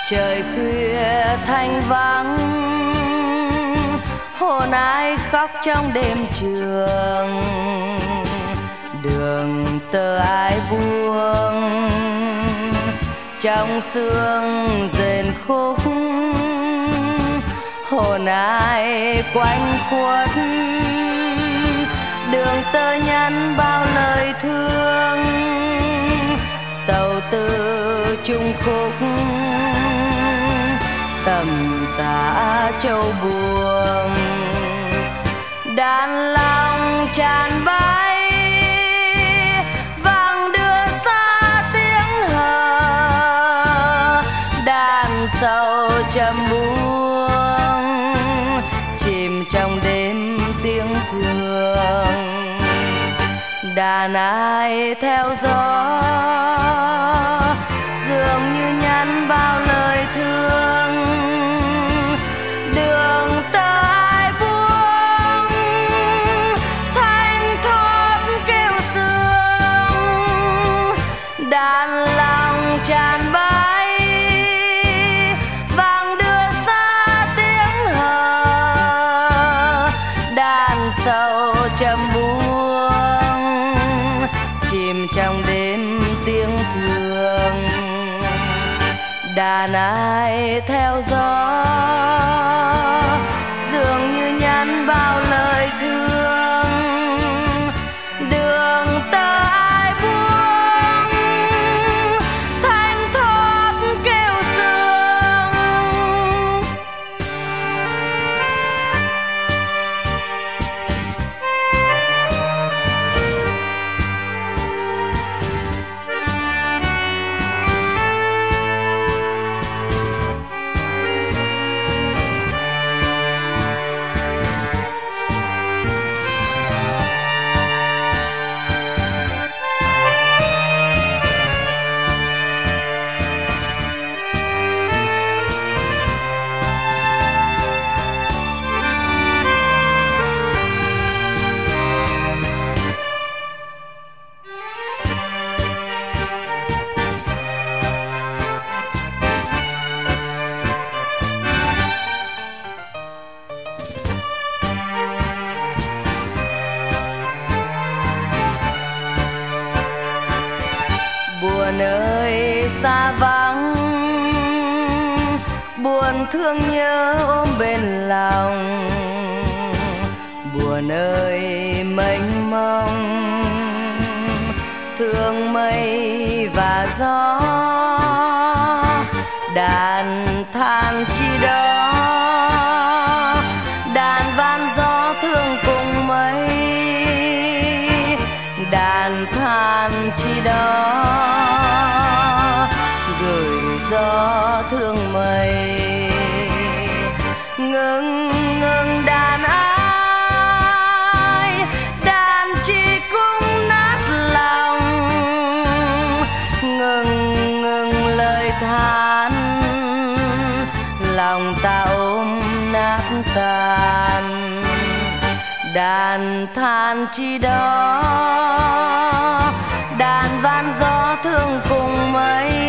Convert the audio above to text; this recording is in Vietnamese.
Trời khuya thanh vắng, hồn ai khóc trong đêm trường. Đường tơ ai buông, trong sương rền khúc. Hồn ai quanh khuất, đường tơ nhắn bao lời thương. Sầu tư chung khúc, tầm tã châu buông. Đàn lòng tràn bay, vang đưa xa tiếng hò. Đàn sầu trầm buông, chìm trong đêm tiếng thương. Đàn ai theo gió, dường như nhắn bao lời thương. Đường tơ ai buông, thanh thoát kêu sương. Đàn lòng tràn bay, vang đưa xa tiếng hò. Đàn sầu trầm buông, chìm trong đêm tiếng thương. Đàn ai theo gió, dường như nhắn bao lời thương. Đường tơ ai buông, thanh thoát kêu sương. Buồn ơi xa vắng, buồn thương nhớ ôm bên lòng. Buồn ơi mênh mông, thương mây và gió. Đàn than chi đó, đàn van gió thương cùng mây. Đàn than chi đó, gửi gió thương mây. Ngừng ngừng đàn ai, đàn chi cũng nát lòng. Ngừng ngừng lời than, lòng ta ôm nát tan. Đàn than chi đó, đàn van gió thương cùng mây.